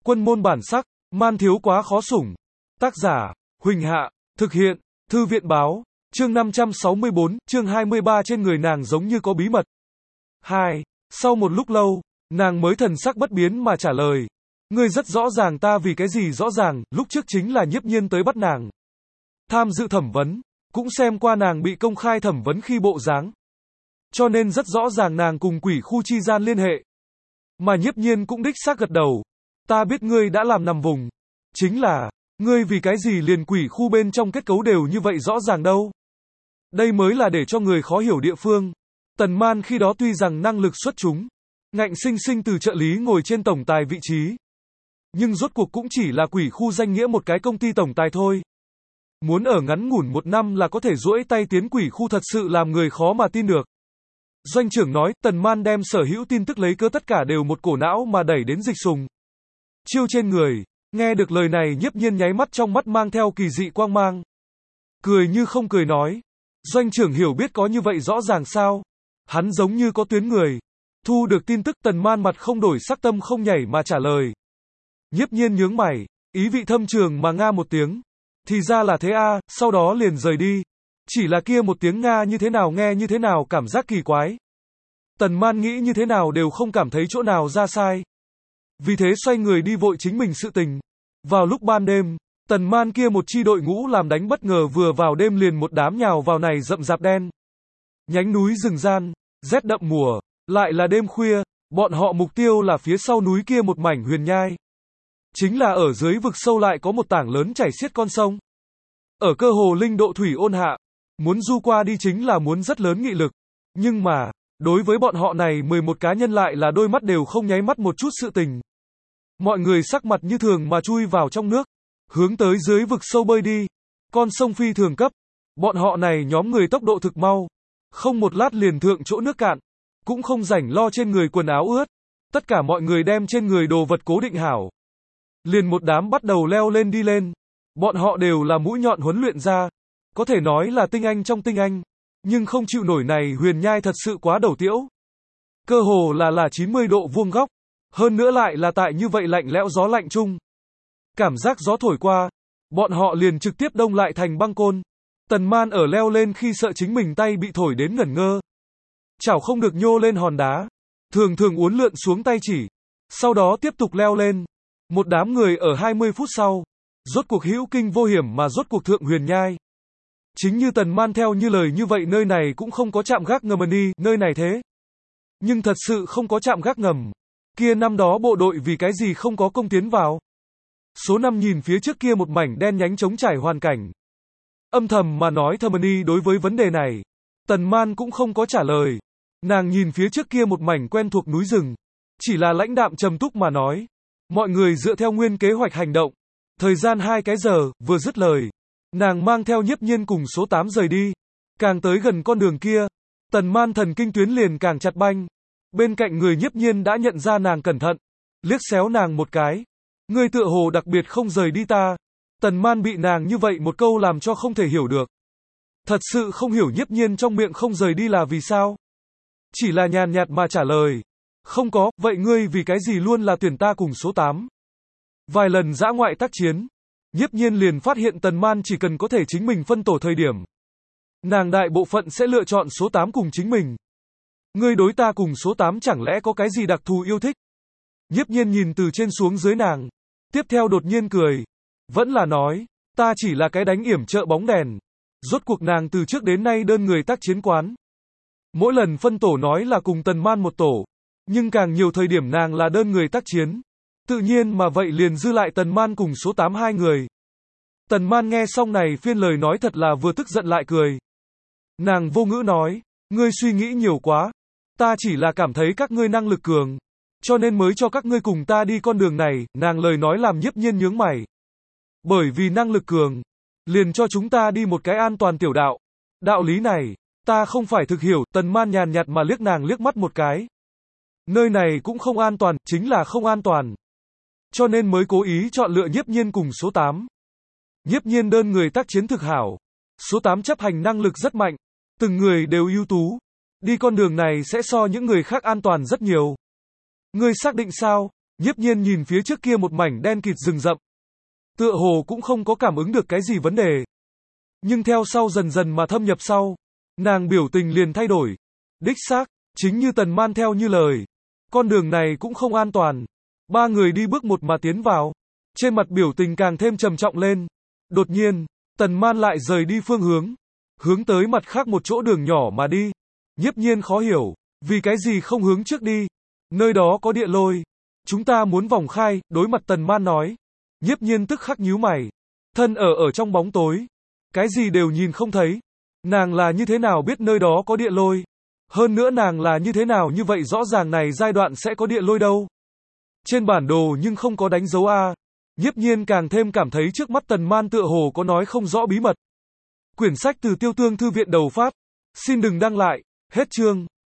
Quân môn bản sắc, man thiếu quá khó sủng. Tác giả, Huỳnh Hạ, thực hiện, Thư viện báo, chương 564, chương 23 trên người nàng giống như có bí mật. 2. Sau một lúc lâu, nàng mới thần sắc bất biến mà trả lời. Ngươi rất rõ ràng ta vì cái gì rõ ràng, lúc trước chính là Nhiếp Nhiên tới bắt nàng. Tham dự thẩm vấn, cũng xem qua nàng bị công khai thẩm vấn khi bộ dáng. Cho nên rất rõ ràng nàng cùng quỷ khu chi gian liên hệ. Mà Nhiếp Nhiên cũng đích xác gật đầu. Ta biết ngươi đã làm nằm vùng. Chính là, ngươi vì cái gì liền quỷ khu bên trong kết cấu đều như vậy rõ ràng đâu. Đây mới là để cho người khó hiểu địa phương. Tần Man khi đó tuy rằng năng lực xuất chúng, ngạnh sinh sinh từ trợ lý ngồi trên tổng tài vị trí. Nhưng rốt cuộc cũng chỉ là quỷ khu danh nghĩa một cái công ty tổng tài thôi. Muốn ở ngắn ngủn một năm là có thể duỗi tay tiến quỷ khu thật sự làm người khó mà tin được. Doanh trưởng nói, Tần Man đem sở hữu tin tức lấy cớ tất cả đều một cổ não mà đẩy đến Dịch Sùng. Chiêu trên người, nghe được lời này Nhiếp Nhiên nháy mắt trong mắt mang theo kỳ dị quang mang. Cười như không cười nói, Doanh trưởng hiểu biết có như vậy rõ ràng sao? Hắn giống như có tuyến người. Thu được tin tức Tần Man mặt không đổi sắc tâm không nhảy mà trả lời. Nhiếp Nhiên nhướng mày, ý vị thâm trường mà nga một tiếng. Thì ra là thế a, sau đó liền rời đi. Chỉ là kia một tiếng nga như thế nào nghe như thế nào cảm giác kỳ quái. Tần Man nghĩ như thế nào đều không cảm thấy chỗ nào ra sai. Vì thế xoay người đi vội chính mình sự tình. Vào lúc ban đêm, Tần Man kia một chi đội ngũ làm đánh bất ngờ vừa vào đêm liền một đám nhào vào này rậm rạp đen. Nhánh núi rừng gian, rét đậm mùa, lại là đêm khuya, bọn họ mục tiêu là phía sau núi kia một mảnh huyền nhai. Chính là ở dưới vực sâu lại có một tảng lớn chảy xiết con sông. Ở cơ hồ linh độ thủy ôn hạ, muốn du qua đi chính là muốn rất lớn nghị lực. Nhưng mà, đối với bọn họ này 11 cá nhân lại là đôi mắt đều không nháy mắt một chút sự tình. Mọi người sắc mặt như thường mà chui vào trong nước, hướng tới dưới vực sâu bơi đi. Con sông phi thường cấp, bọn họ này nhóm người tốc độ thực mau, không một lát liền thượng chỗ nước cạn, cũng không rảnh lo trên người quần áo ướt. Tất cả mọi người đem trên người đồ vật cố định hảo. Liền một đám bắt đầu leo lên đi lên. Bọn họ đều là mũi nhọn huấn luyện ra, có thể nói là tinh anh trong tinh anh, nhưng không chịu nổi này huyền nhai thật sự quá đầu tiễu. Cơ hồ là 90 độ vuông góc, hơn nữa lại là tại như vậy lạnh lẽo gió lạnh chung. Cảm giác gió thổi qua, bọn họ liền trực tiếp đông lại thành băng côn. Tần Man ở leo lên khi sợ chính mình tay bị thổi đến ngẩn ngơ. Chảo không được nhô lên hòn đá, thường thường uốn lượn xuống tay chỉ, sau đó tiếp tục leo lên. Một đám người ở 20 phút sau, rốt cuộc hữu kinh vô hiểm mà rốt cuộc thượng huyền nhai. Chính như Tần Man theo như lời như vậy nơi này cũng không có trạm gác ngầm đi, nơi này thế. Nhưng thật sự không có trạm gác ngầm. Kia năm đó bộ đội vì cái gì không có công tiến vào. Số 5 nhìn phía trước kia một mảnh đen nhánh trống trải hoàn cảnh. Âm thầm mà nói Hermione đối với vấn đề này. Tần Man cũng không có trả lời. Nàng nhìn phía trước kia một mảnh quen thuộc núi rừng. Chỉ là lãnh đạm trầm túc mà nói. Mọi người dựa theo nguyên kế hoạch hành động. Thời gian 2 cái giờ, vừa dứt lời. Nàng mang theo Nhiếp Nhiên cùng số 8 rời đi. Càng tới gần con đường kia, Tần Man thần kinh tuyến liền càng chặt banh. Bên cạnh người Nhiếp Nhiên đã nhận ra nàng cẩn thận. Liếc xéo nàng một cái. Ngươi tựa hồ đặc biệt không rời đi ta. Tần Man bị nàng như vậy một câu làm cho không thể hiểu được. Thật sự không hiểu Nhiếp Nhiên trong miệng không rời đi là vì sao. Chỉ là nhàn nhạt mà trả lời. Không có, vậy ngươi vì cái gì luôn là tuyển ta cùng số 8. Vài lần dã ngoại tác chiến, Nhiếp Nhiên liền phát hiện Tần Man chỉ cần có thể chính mình phân tổ thời điểm. Nàng đại bộ phận sẽ lựa chọn số 8 cùng chính mình. Ngươi đối ta cùng số 8 chẳng lẽ có cái gì đặc thù yêu thích? Nhiếp Nhiên nhìn từ trên xuống dưới nàng. Tiếp theo đột nhiên cười. Vẫn là nói, ta chỉ là cái đánh yểm trợ bóng đèn. Rốt cuộc nàng từ trước đến nay đơn người tác chiến quán. Mỗi lần phân tổ nói là cùng Tần Man một tổ. Nhưng càng nhiều thời điểm nàng là đơn người tác chiến. Tự nhiên mà vậy liền dư lại Tần Man cùng số 8 hai người. Tần Man nghe xong này phiên lời nói thật là vừa tức giận lại cười. Nàng vô ngữ nói, ngươi suy nghĩ nhiều quá. Ta chỉ là cảm thấy các ngươi năng lực cường. Cho nên mới cho các ngươi cùng ta đi con đường này, nàng lời nói làm Nhiếp Nhiên nhướng mày. Bởi vì năng lực cường, liền cho chúng ta đi một cái an toàn tiểu đạo. Đạo lý này, ta không phải thực hiểu, Tần Man nhàn nhạt mà liếc nàng liếc mắt một cái. Nơi này cũng không an toàn, chính là không an toàn. Cho nên mới cố ý chọn lựa Nhiếp Nhiên cùng số 8. Nhiếp Nhiên đơn người tác chiến thực hảo. Số 8 chấp hành năng lực rất mạnh. Từng người đều ưu tú. Đi con đường này sẽ so những người khác an toàn rất nhiều. Ngươi xác định sao? Nhiếp Nhiên nhìn phía trước kia một mảnh đen kịt rừng rậm. Tựa hồ cũng không có cảm ứng được cái gì vấn đề. Nhưng theo sau dần dần mà thâm nhập sau, nàng biểu tình liền thay đổi. Đích xác, chính như Tần Man theo như lời. Con đường này cũng không an toàn. Ba người đi bước một mà tiến vào. Trên mặt biểu tình càng thêm trầm trọng lên. Đột nhiên, Tần Man lại rời đi phương hướng. Hướng tới mặt khác một chỗ đường nhỏ mà đi. Nhiếp Nhiên khó hiểu. Vì cái gì không hướng trước đi? Nơi đó có địa lôi. Chúng ta muốn vòng khai, đối mặt Tần Man nói. Nhiếp Nhiên tức khắc nhíu mày. Thân ở trong bóng tối. Cái gì đều nhìn không thấy. Nàng là như thế nào biết nơi đó có địa lôi? Hơn nữa nàng là như thế nào như vậy rõ ràng này giai đoạn sẽ có địa lôi đâu? Trên bản đồ nhưng không có đánh dấu A. Nhiếp Nhiên càng thêm cảm thấy trước mắt Tần Man tựa hồ có nói không rõ bí mật. Quyển sách từ Tiêu Tương Thư viện đầu phát. Xin đừng đăng lại. Hết chương.